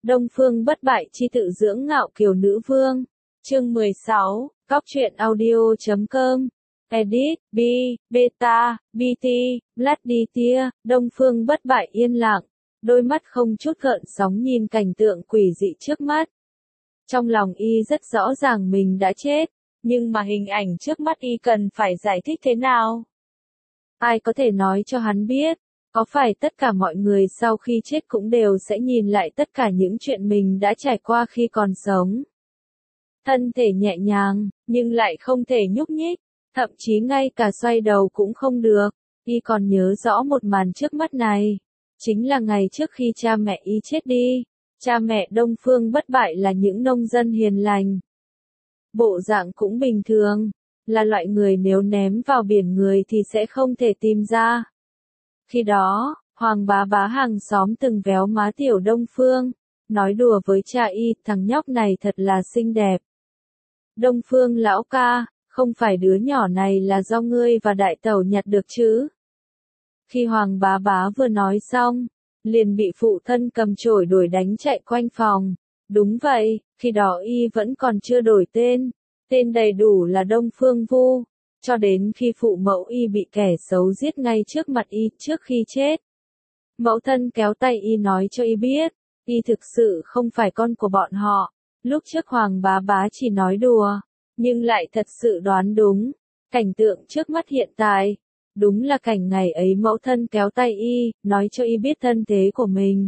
Đông Phương bất bại chi tự dưỡng ngạo kiều nữ vương. Chương 16, Cóc truyện audio.com. Edit, B, Beta, BT, Bloody Tia. Đông Phương bất bại yên lặng, đôi mắt không chút gợn sóng nhìn cảnh tượng quỷ dị trước mắt. Trong lòng y rất rõ ràng mình đã chết, nhưng mà hình ảnh trước mắt y cần phải giải thích thế nào? Ai có thể nói cho hắn biết? Có phải tất cả mọi người sau khi chết cũng đều sẽ nhìn lại tất cả những chuyện mình đã trải qua khi còn sống? Thân thể nhẹ nhàng, nhưng lại không thể nhúc nhích, thậm chí ngay cả xoay đầu cũng không được. Y còn nhớ rõ một màn trước mắt này. Chính là ngày trước khi cha mẹ y chết đi. Cha mẹ Đông Phương bất bại là những nông dân hiền lành. Bộ dạng cũng bình thường, là loại người nếu ném vào biển người thì sẽ không thể tìm ra. Khi đó, Hoàng bá bá hàng xóm từng véo má tiểu Đông Phương, nói đùa với cha y, thằng nhóc này thật là xinh đẹp. Đông Phương lão ca, không phải đứa nhỏ này là do ngươi và đại tẩu nhặt được chứ? Khi Hoàng bá bá vừa nói xong, liền bị phụ thân cầm chổi đuổi đánh chạy quanh phòng. Đúng vậy, khi đó y vẫn còn chưa đổi tên, tên đầy đủ là Đông Phương Vu, cho đến khi phụ mẫu y bị kẻ xấu giết ngay trước mặt y trước khi chết. Mẫu thân kéo tay y nói cho y biết, y thực sự không phải con của bọn họ. Lúc trước Hoàng bá bá chỉ nói đùa, nhưng lại thật sự đoán đúng. Cảnh tượng trước mắt hiện tại, đúng là cảnh ngày ấy mẫu thân kéo tay y, nói cho y biết thân thế của mình.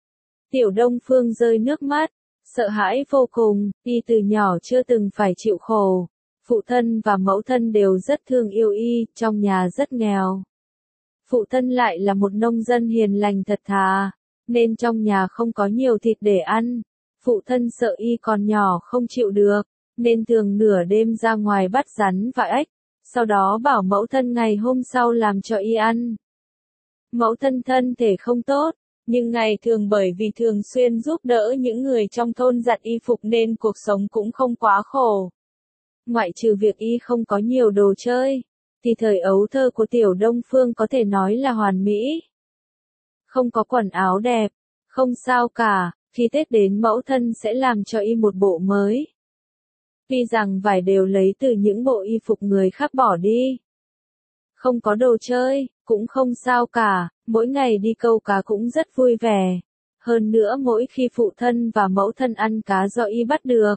Tiểu Đông Phương rơi nước mắt, sợ hãi vô cùng, y từ nhỏ chưa từng phải chịu khổ. Phụ thân và mẫu thân đều rất thương yêu y, trong nhà rất nghèo. Phụ thân lại là một nông dân hiền lành thật thà, nên trong nhà không có nhiều thịt để ăn. Phụ thân sợ y còn nhỏ không chịu được, nên thường nửa đêm ra ngoài bắt rắn và ếch, sau đó bảo mẫu thân ngày hôm sau làm cho y ăn. Mẫu thân thân thể không tốt, nhưng ngày thường bởi vì thường xuyên giúp đỡ những người trong thôn giặt y phục nên cuộc sống cũng không quá khổ. Ngoại trừ việc y không có nhiều đồ chơi, thì thời ấu thơ của tiểu Đông Phương có thể nói là hoàn mỹ. Không có quần áo đẹp, không sao cả, khi Tết đến mẫu thân sẽ làm cho y một bộ mới. Tuy rằng vải đều lấy từ những bộ y phục người khác bỏ đi. Không có đồ chơi, cũng không sao cả, mỗi ngày đi câu cá cũng rất vui vẻ. Hơn nữa mỗi khi phụ thân và mẫu thân ăn cá do y bắt được,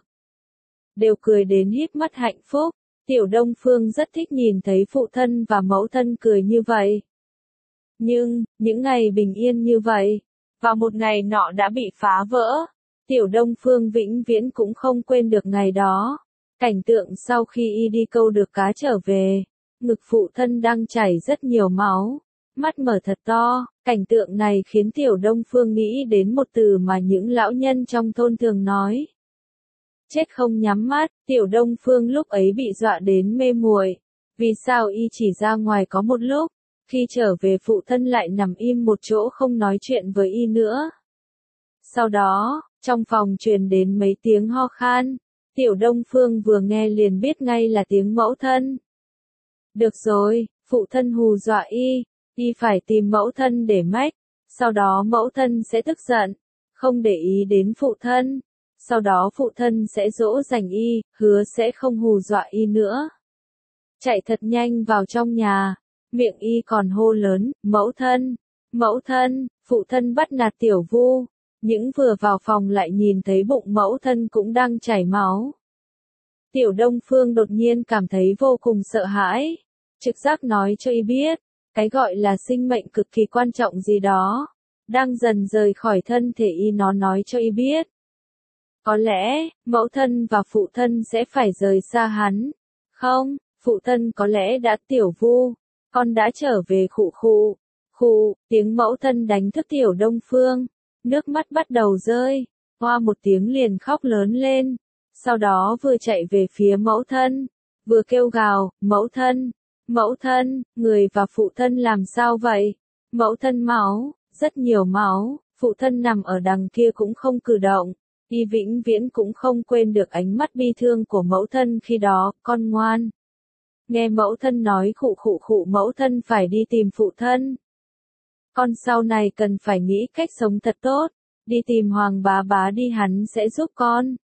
đều cười đến híp mắt hạnh phúc. Tiểu Đông Phương rất thích nhìn thấy phụ thân và mẫu thân cười như vậy. Nhưng, những ngày bình yên như vậy, vào một ngày nọ đã bị phá vỡ. Tiểu Đông Phương vĩnh viễn cũng không quên được ngày đó. Cảnh tượng sau khi y đi câu được cá trở về, ngực phụ thân đang chảy rất nhiều máu, mắt mở thật to. Cảnh tượng này khiến Tiểu Đông Phương nghĩ đến một từ mà những lão nhân trong thôn thường nói. Chết không nhắm mắt. Tiểu Đông Phương lúc ấy bị dọa đến mê muội. Vì sao y chỉ ra ngoài có một lúc, khi trở về phụ thân lại nằm im một chỗ không nói chuyện với y nữa. Sau đó, trong phòng truyền đến mấy tiếng ho khan. Tiểu Đông Phương vừa nghe liền biết ngay là tiếng mẫu thân. Được rồi, phụ thân hù dọa y phải tìm mẫu thân để mách, sau đó mẫu thân sẽ tức giận, không để ý đến phụ thân. Sau đó phụ thân sẽ dỗ dành y, hứa sẽ không hù dọa y nữa. Chạy thật nhanh vào trong nhà, miệng y còn hô lớn, mẫu thân, phụ thân bắt nạt tiểu Vu. Những vừa vào phòng lại nhìn thấy bụng mẫu thân cũng đang chảy máu. Tiểu Đông Phương đột nhiên cảm thấy vô cùng sợ hãi. Trực giác nói cho y biết, cái gọi là sinh mệnh cực kỳ quan trọng gì đó, đang dần rời khỏi thân thể y. Nó nói cho y biết, có lẽ, mẫu thân và phụ thân sẽ phải rời xa hắn. Không, phụ thân có lẽ đã tiểu Vu, con đã trở về. Khụ, tiếng mẫu thân đánh thức Tiểu Đông Phương. Nước mắt bắt đầu rơi, hoa một tiếng liền khóc lớn lên. Sau đó vừa chạy về phía mẫu thân, vừa kêu gào, mẫu thân, người và phụ thân làm sao vậy? Mẫu thân máu, rất nhiều máu, phụ thân nằm ở đằng kia cũng không cử động. Y vĩnh viễn cũng không quên được ánh mắt bi thương của mẫu thân khi đó. Con ngoan. Nghe mẫu thân nói khụ, mẫu thân phải đi tìm phụ thân. Con sau này cần phải nghĩ cách sống thật tốt, đi tìm Hoàng bá bá đi, hắn sẽ giúp con.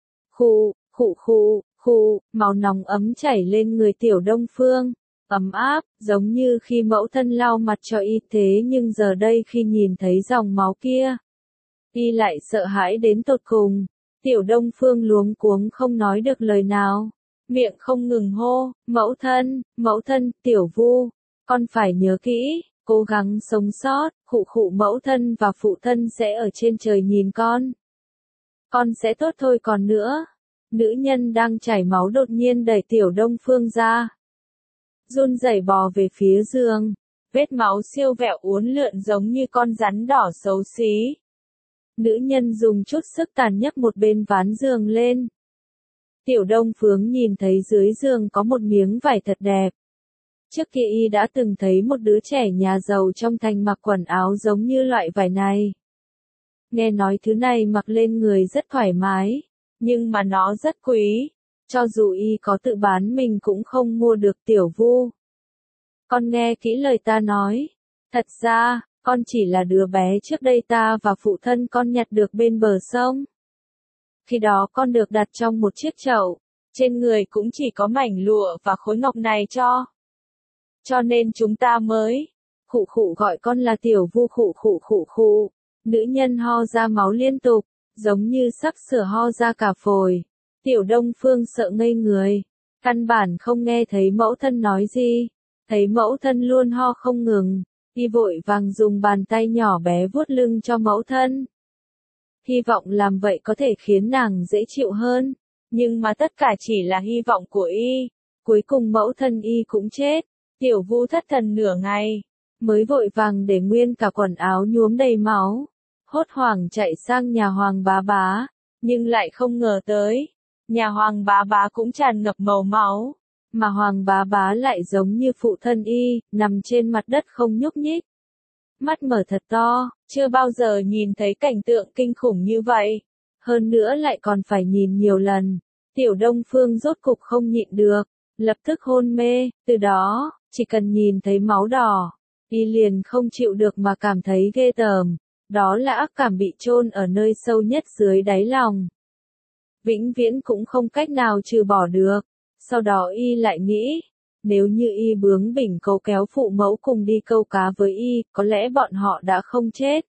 Máu nóng ấm chảy lên người Tiểu Đông Phương, ấm áp, giống như khi mẫu thân lau mặt cho y, thế nhưng giờ đây khi nhìn thấy dòng máu kia, y lại sợ hãi đến tột cùng. Tiểu Đông Phương luống cuống không nói được lời nào, miệng không ngừng hô, mẫu thân, Tiểu Vu, con phải nhớ kỹ, cố gắng sống sót, mẫu thân và phụ thân sẽ ở trên trời nhìn con sẽ tốt thôi. Còn nữa, nữ nhân đang chảy máu đột nhiên đẩy Tiểu Đông Phương ra, run rẩy bò về phía giường, vết máu siêu vẹo uốn lượn giống như con rắn đỏ xấu xí. Nữ nhân dùng chút sức tàn nhấc một bên ván giường lên. Tiểu Đông Phương nhìn thấy dưới giường có một miếng vải thật đẹp. Trước kia y đã từng thấy một đứa trẻ nhà giàu trong thành mặc quần áo giống như loại vải này. Nghe nói thứ này mặc lên người rất thoải mái, nhưng mà nó rất quý. Cho dù y có tự bán mình cũng không mua được. Tiểu Vu, con nghe kỹ lời ta nói. Thật ra, con chỉ là đứa bé trước đây ta và phụ thân con nhặt được bên bờ sông. Khi đó con được đặt trong một chiếc chậu, trên người cũng chỉ có mảnh lụa và khối ngọc này cho nên chúng ta mới gọi con là Tiểu Vu. Nữ nhân ho ra máu liên tục, giống như sắp sửa ho ra cả phổi. Tiểu Đông Phương sợ ngây người, căn bản không nghe thấy mẫu thân nói gì, thấy mẫu thân luôn ho không ngừng, y vội vàng dùng bàn tay nhỏ bé vuốt lưng cho mẫu thân. Hy vọng làm vậy có thể khiến nàng dễ chịu hơn, nhưng mà tất cả chỉ là hy vọng của y. Cuối cùng mẫu thân y cũng chết. Tiểu Vu thất thần nửa ngày, mới vội vàng để nguyên cả quần áo nhuốm đầy máu, hốt hoảng chạy sang nhà Hoàng bá bá, nhưng lại không ngờ tới, nhà Hoàng bá bá cũng tràn ngập màu máu, mà Hoàng bá bá lại giống như phụ thân y, nằm trên mặt đất không nhúc nhích. Mắt mở thật to, chưa bao giờ nhìn thấy cảnh tượng kinh khủng như vậy, hơn nữa lại còn phải nhìn nhiều lần. Tiểu Đông Phương rốt cục không nhịn được, lập tức hôn mê. Từ đó, chỉ cần nhìn thấy máu đỏ, y liền không chịu được mà cảm thấy ghê tởm. Đó là ác cảm bị chôn ở nơi sâu nhất dưới đáy lòng, vĩnh viễn cũng không cách nào trừ bỏ được. Sau đó y lại nghĩ, nếu như y bướng bỉnh cầu kéo phụ mẫu cùng đi câu cá với y, có lẽ bọn họ đã không chết.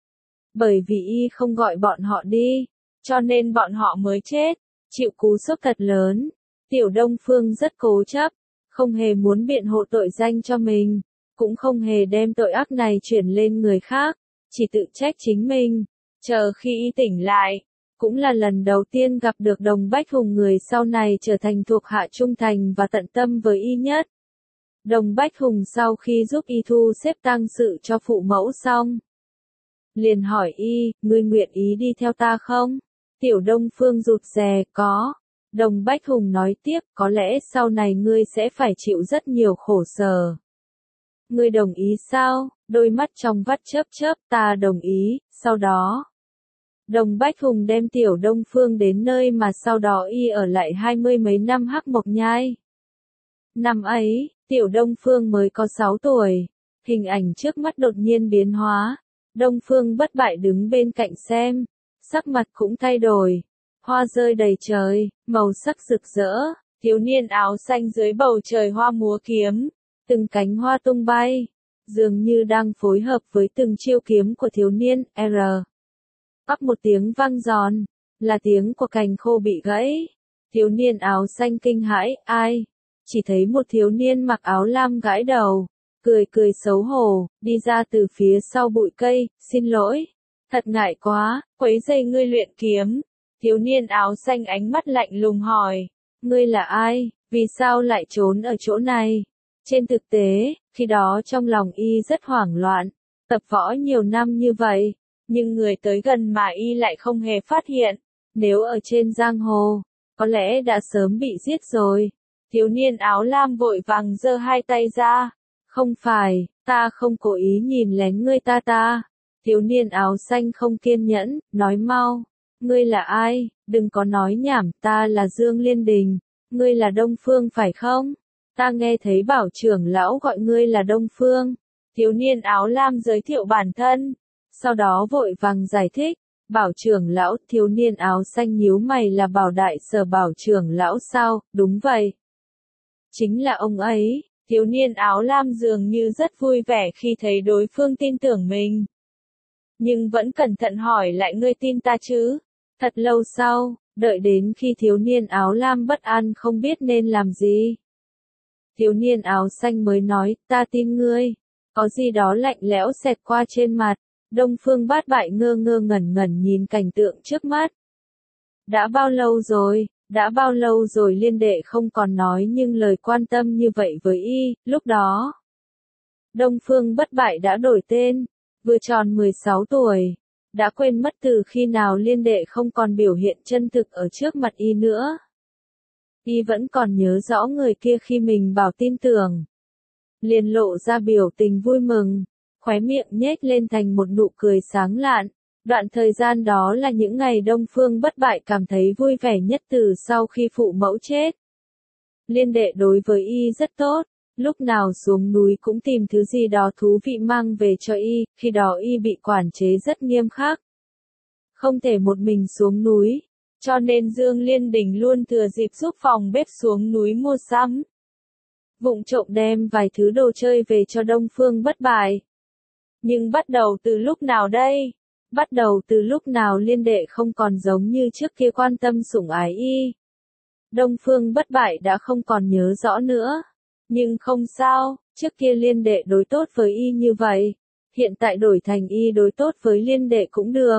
Bởi vì y không gọi bọn họ đi, cho nên bọn họ mới chết, chịu cú sốc thật lớn. Tiểu Đông Phương rất cố chấp, không hề muốn biện hộ tội danh cho mình, cũng không hề đem tội ác này chuyển lên người khác, chỉ tự trách chính mình. Chờ khi y tỉnh lại, cũng là lần đầu tiên gặp được Đồng Bách Hùng, người sau này trở thành thuộc hạ trung thành và tận tâm với y nhất. Đồng Bách Hùng sau khi giúp y thu xếp tang sự cho phụ mẫu xong, liền hỏi y, ngươi nguyện ý đi theo ta không? Tiểu Đông Phương rụt rè, có. Đồng Bách Hùng nói tiếp, có lẽ sau này ngươi sẽ phải chịu rất nhiều khổ sở. Ngươi đồng ý sao? Đôi mắt trong vắt chớp, ta đồng ý. Sau đó, Đồng Bách Hùng đem Tiểu Đông Phương đến nơi mà sau đó y ở lại 20 mấy năm Hắc Mộc Nhai. Năm ấy, Tiểu Đông Phương mới có 6 tuổi, hình ảnh trước mắt đột nhiên biến hóa. Đông Phương bất bại đứng bên cạnh xem, sắc mặt cũng thay đổi. Hoa rơi đầy trời, màu sắc rực rỡ, thiếu niên áo xanh dưới bầu trời hoa múa kiếm, từng cánh hoa tung bay, dường như đang phối hợp với từng chiêu kiếm của thiếu niên. Bắp một tiếng vang giòn, là tiếng của cành khô bị gãy. Thiếu niên áo xanh kinh hãi, ai? Chỉ thấy một thiếu niên mặc áo lam gãi đầu, cười xấu hổ, đi ra từ phía sau bụi cây, xin lỗi, thật ngại quá, quấy rầy ngươi luyện kiếm. Thiếu niên áo xanh ánh mắt lạnh lùng hỏi, ngươi là ai, vì sao lại trốn ở chỗ này? Trên thực tế, khi đó trong lòng y rất hoảng loạn, tập võ nhiều năm như vậy, nhưng người tới gần mà y lại không hề phát hiện, nếu ở trên giang hồ, có lẽ đã sớm bị giết rồi. Thiếu niên áo lam vội vàng giơ hai tay ra, không phải, ta không cố ý nhìn lén ngươi ta. Thiếu niên áo xanh không kiên nhẫn, nói mau. Ngươi là ai? Đừng có nói nhảm, ta là Dương Liên Đình. Ngươi là Đông Phương phải không? Ta nghe thấy bảo trưởng lão gọi ngươi là Đông Phương. Thiếu niên áo lam giới thiệu bản thân, sau đó vội vàng giải thích. Bảo trưởng lão, thiếu niên áo xanh nhíu mày, là Bảo đại sở Bảo trưởng lão sao? Đúng vậy. Chính là ông ấy. Thiếu niên áo lam dường như rất vui vẻ khi thấy đối phương tin tưởng mình. Nhưng vẫn cẩn thận hỏi lại, ngươi tin ta chứ? Thật lâu sau, đợi đến khi thiếu niên áo lam bất an không biết nên làm gì. Thiếu niên áo xanh mới nói, ta tin ngươi. Có gì đó lạnh lẽo xẹt qua trên mặt. Đông Phương Bát Bại ngơ ngơ ngẩn ngẩn nhìn cảnh tượng trước mắt. Đã bao lâu rồi? Đã bao lâu rồi Liên đệ không còn nói nhưng lời quan tâm như vậy với y, lúc đó. Đông Phương Bất Bại đã đổi tên, vừa tròn 16 tuổi. Đã quên mất từ khi nào Liên đệ không còn biểu hiện chân thực ở trước mặt y nữa. Y vẫn còn nhớ rõ người kia khi mình bảo tin tưởng. Liền lộ ra biểu tình vui mừng, khóe miệng nhếch lên thành một nụ cười sáng lạn. Đoạn thời gian đó là những ngày Đông Phương Bất Bại cảm thấy vui vẻ nhất từ sau khi phụ mẫu chết. Liên đệ đối với y rất tốt, lúc nào xuống núi cũng tìm thứ gì đó thú vị mang về cho y, khi đó y bị quản chế rất nghiêm khắc. Không thể một mình xuống núi, cho nên Dương Liên Đình luôn thừa dịp giúp phòng bếp xuống núi mua sắm. Vụng trộm đem vài thứ đồ chơi về cho Đông Phương Bất Bại. Nhưng bắt đầu từ lúc nào đây? Bắt đầu từ lúc nào Liên đệ không còn giống như trước kia quan tâm sủng ái y. Đông Phương Bất Bại đã không còn nhớ rõ nữa. Nhưng không sao, trước kia Liên đệ đối tốt với y như vậy. Hiện tại đổi thành y đối tốt với Liên đệ cũng được.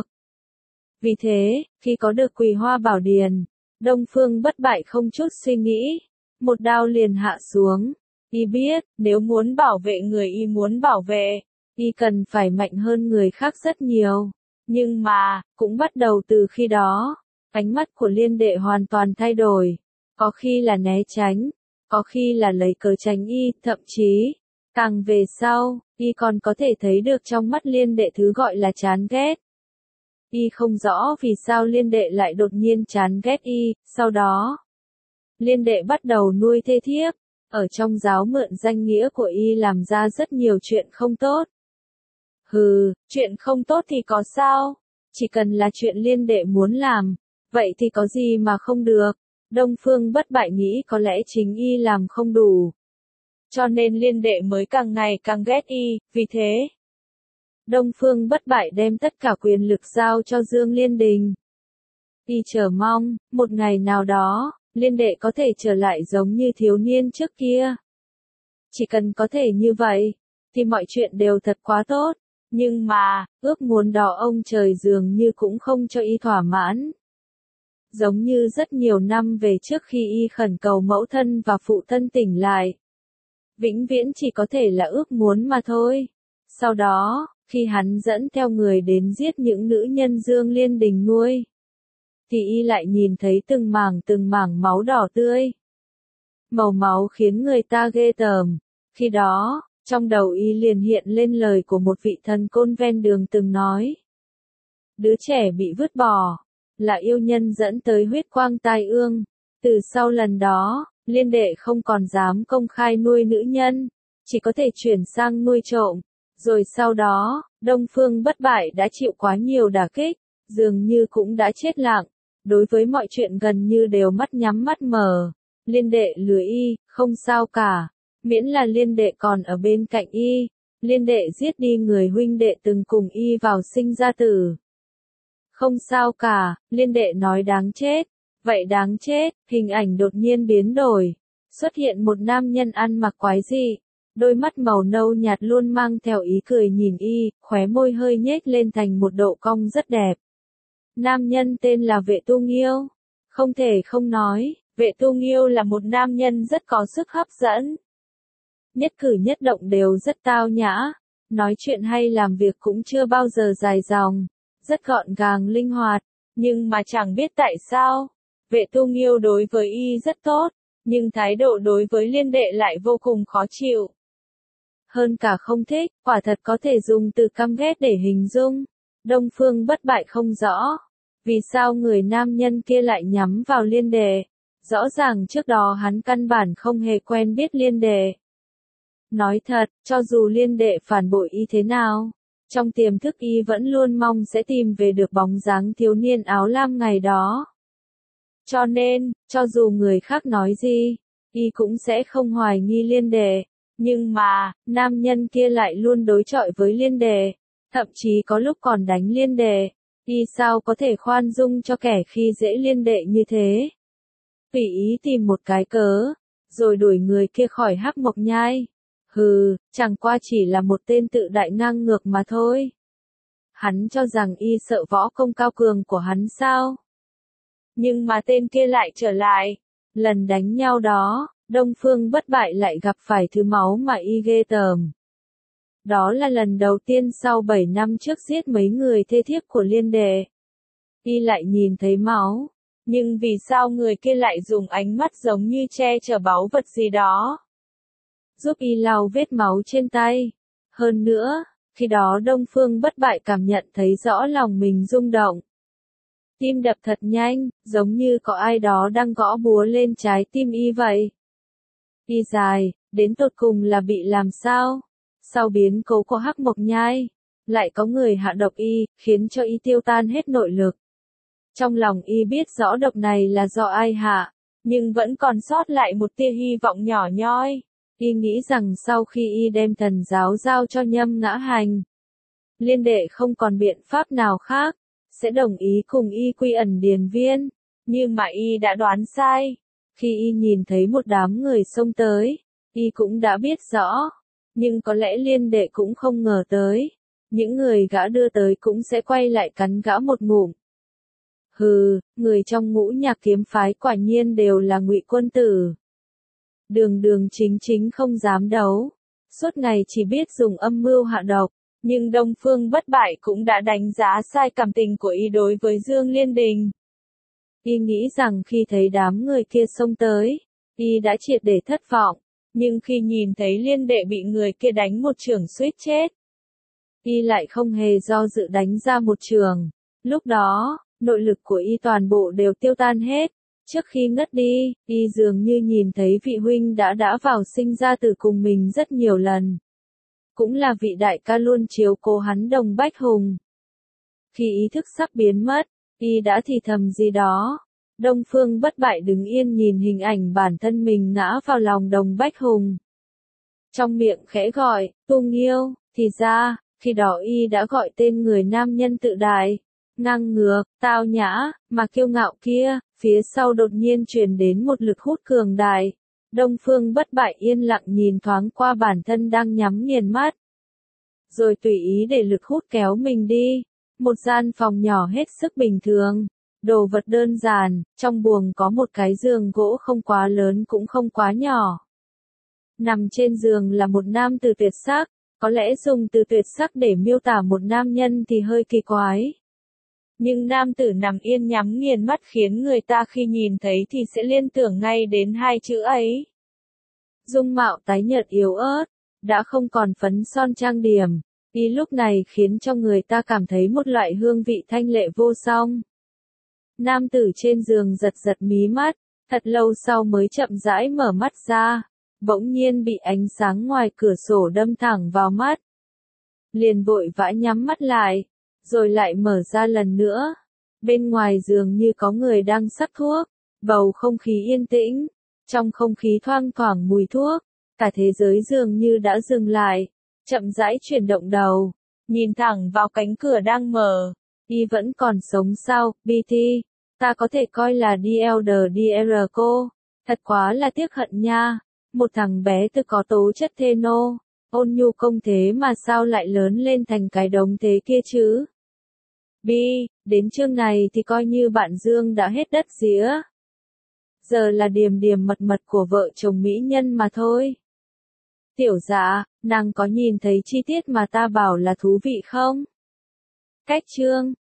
Vì thế, khi có được Quỳ Hoa Bảo Điền, Đông Phương Bất Bại không chút suy nghĩ. Một đao liền hạ xuống. Y biết, nếu muốn bảo vệ người y muốn bảo vệ, y cần phải mạnh hơn người khác rất nhiều. Nhưng mà, cũng bắt đầu từ khi đó, ánh mắt của Liên đệ hoàn toàn thay đổi. Có khi là né tránh, có khi là lấy cớ tránh y, thậm chí, càng về sau, y còn có thể thấy được trong mắt Liên đệ thứ gọi là chán ghét. Y không rõ vì sao Liên đệ lại đột nhiên chán ghét y, sau đó, Liên đệ bắt đầu nuôi thê thiếp, ở trong giáo mượn danh nghĩa của y làm ra rất nhiều chuyện không tốt. Hừ, chuyện không tốt thì có sao? Chỉ cần là chuyện Liên đệ muốn làm, vậy thì có gì mà không được. Đông Phương Bất Bại nghĩ có lẽ chính y làm không đủ. Cho nên Liên đệ mới càng ngày càng ghét y, vì thế. Đông Phương Bất Bại đem tất cả quyền lực giao cho Dương Liên Đình. Y chờ mong, một ngày nào đó, Liên đệ có thể trở lại giống như thiếu niên trước kia. Chỉ cần có thể như vậy, thì mọi chuyện đều thật quá tốt. Nhưng mà, ước muốn đó ông trời dường như cũng không cho y thỏa mãn. Giống như rất nhiều năm về trước khi y khẩn cầu mẫu thân và phụ thân tỉnh lại. Vĩnh viễn chỉ có thể là ước muốn mà thôi. Sau đó, khi hắn dẫn theo người đến giết những nữ nhân Dương Liên Đình nuôi, thì y lại nhìn thấy từng mảng máu đỏ tươi. Màu máu khiến người ta ghê tởm. Khi đó, trong đầu y liền hiện lên lời của một vị thần côn ven đường từng nói. Đứa trẻ bị vứt bỏ, là yêu nhân dẫn tới huyết quang tai ương. Từ sau lần đó, Liên đệ không còn dám công khai nuôi nữ nhân, chỉ có thể chuyển sang nuôi trộm. Rồi sau đó, Đông Phương Bất Bại đã chịu quá nhiều đả kích, dường như cũng đã chết lặng. Đối với mọi chuyện gần như đều mắt nhắm mắt mở. Liên đệ lừa y, không sao cả. Miễn là Liên đệ còn ở bên cạnh y. Liên đệ giết đi người huynh đệ từng cùng y vào sinh ra tử. Không sao cả, Liên đệ nói đáng chết. Vậy đáng chết, hình ảnh đột nhiên biến đổi. Xuất hiện một nam nhân ăn mặc quái dị. Đôi mắt màu nâu nhạt luôn mang theo ý cười nhìn y, khóe môi hơi nhếch lên thành một độ cong rất đẹp. Nam nhân tên là Vệ Tu Nghiêu. Không thể không nói, Vệ Tu Nghiêu là một nam nhân rất có sức hấp dẫn. Nhất cử nhất động đều rất tao nhã, nói chuyện hay làm việc cũng chưa bao giờ dài dòng, rất gọn gàng linh hoạt, nhưng mà chẳng biết tại sao, Vệ Tu Nghiêu đối với y rất tốt, nhưng thái độ đối với Liên đệ lại vô cùng khó chịu. Hơn cả không thích, quả thật có thể dùng từ căm ghét để hình dung. Đông Phương Bất Bại không rõ, vì sao người nam nhân kia lại nhắm vào Liên đệ. Rõ ràng trước đó hắn căn bản không hề quen biết Liên đệ. Nói thật, cho dù Liên đệ phản bội y thế nào, Trong tiềm thức y vẫn luôn mong sẽ tìm về được bóng dáng thiếu niên áo lam ngày đó. Cho nên, cho dù người khác nói gì, y cũng sẽ không hoài nghi Liên Đệ. Nhưng mà, nam nhân kia lại luôn đối chọi với Liên Đệ, thậm chí có lúc còn đánh Liên Đệ. Y sao có thể khoan dung cho kẻ khi dễ Liên Đệ như thế? Tùy ý tìm một cái cớ, rồi đuổi người kia khỏi Hắc Mộc Nhai. Hừ, chẳng qua chỉ là một tên tự đại ngang ngược mà thôi. Hắn cho rằng y sợ võ công cao cường của hắn sao? Nhưng mà tên kia lại trở lại. Lần đánh nhau đó, Đông Phương Bất Bại lại gặp phải thứ máu mà y ghê tởm. Đó là lần đầu tiên sau 7 năm trước giết mấy người thê thiếp của Liên Đệ. Y lại nhìn thấy máu. Nhưng vì sao người kia lại dùng ánh mắt giống như che chở báu vật gì đó? Giúp y lau vết máu trên tay. Hơn nữa, khi đó Đông Phương Bất Bại cảm nhận thấy rõ lòng mình rung động. Tim đập thật nhanh, giống như có ai đó đang gõ búa lên trái tim y vậy. Y dài, đến tột cùng là bị làm sao? Sau biến cố của Hắc Mộc Nhai, lại có người hạ độc y, khiến cho y tiêu tan hết nội lực. Trong lòng y biết rõ độc này là do ai hạ, nhưng vẫn còn sót lại một tia hy vọng nhỏ nhoi. Y nghĩ rằng sau khi y đem thần giáo giao cho Nhâm Ngã Hành, Liên Đệ không còn biện pháp nào khác, sẽ đồng ý cùng y quy ẩn Điền Viên. Nhưng mà y đã đoán sai. Khi y nhìn thấy một đám người xông tới, y cũng đã biết rõ. Nhưng có lẽ Liên Đệ cũng không ngờ tới. Những người gã đưa tới cũng sẽ quay lại cắn gã một ngụm. Hừ, người trong Ngũ Nhạc kiếm phái quả nhiên đều là ngụy quân tử. Đường đường chính chính không dám đấu. Suốt ngày chỉ biết dùng âm mưu hạ độc. Nhưng Đông Phương Bất Bại cũng đã đánh giá sai cảm tình của y đối với Dương Liên Đình. Y nghĩ rằng khi thấy đám người kia xông tới, y đã triệt để thất vọng. Nhưng khi nhìn thấy Liên Đệ bị người kia đánh một chưởng suýt chết, y lại không hề do dự đánh ra một chưởng. Lúc đó, nội lực của y toàn bộ đều tiêu tan hết. Trước khi ngất đi, y dường như nhìn thấy vị huynh đã vào sinh ra tử cùng mình rất nhiều lần. Cũng là vị đại ca luôn chiếu cố hắn Đồng Bách Hùng. Khi ý thức sắp biến mất, y đã thì thầm gì đó. Đông Phương Bất Bại đứng yên nhìn hình ảnh bản thân mình ngã vào lòng Đồng Bách Hùng. Trong miệng khẽ gọi, Tu Nghiêu, thì ra, khi đó y đã gọi tên người nam nhân tự đại, ngang ngược, tao nhã, mà kiêu ngạo kia, phía sau đột nhiên truyền đến một lực hút cường đại. Đông Phương Bất Bại yên lặng nhìn thoáng qua bản thân đang nhắm nghiền mắt. Rồi tùy ý để lực hút kéo mình đi. Một gian phòng nhỏ hết sức bình thường. Đồ vật đơn giản, trong buồng có một cái giường gỗ không quá lớn cũng không quá nhỏ. Nằm trên giường là một nam tử tuyệt sắc. Có lẽ dùng từ tuyệt sắc để miêu tả một nam nhân thì hơi kỳ quái. Nhưng nam tử nằm yên nhắm nghiền mắt khiến người ta khi nhìn thấy thì sẽ liên tưởng ngay đến hai chữ ấy. Dung mạo tái nhợt yếu ớt, đã không còn phấn son trang điểm, y lúc này khiến cho người ta cảm thấy một loại hương vị thanh lệ vô song. Nam tử trên giường giật giật mí mắt, thật lâu sau mới chậm rãi mở mắt ra, bỗng nhiên bị ánh sáng ngoài cửa sổ đâm thẳng vào mắt. Liền vội vã nhắm mắt lại, rồi lại mở ra lần nữa. Bên ngoài giường như có người đang sắc thuốc, bầu không khí yên tĩnh, trong không khí thoang thoảng mùi thuốc, cả thế giới dường như đã dừng lại, chậm rãi chuyển động đầu, nhìn thẳng vào cánh cửa đang mở. Y vẫn còn sống sao, BT? Ta có thể coi là DLDR cô. Thật quá là tiếc hận nha. Một thằng bé từ có tố chất thê nô, ôn nhu công thế mà sao lại lớn lên thành cái đống thế kia chứ? Đến chương này thì coi như bạn Dương đã hết đất dĩa. Giờ là điềm điềm mật mật của vợ chồng mỹ nhân mà thôi. Tiểu Dạ, nàng có nhìn thấy chi tiết mà ta bảo là thú vị không? Cách chương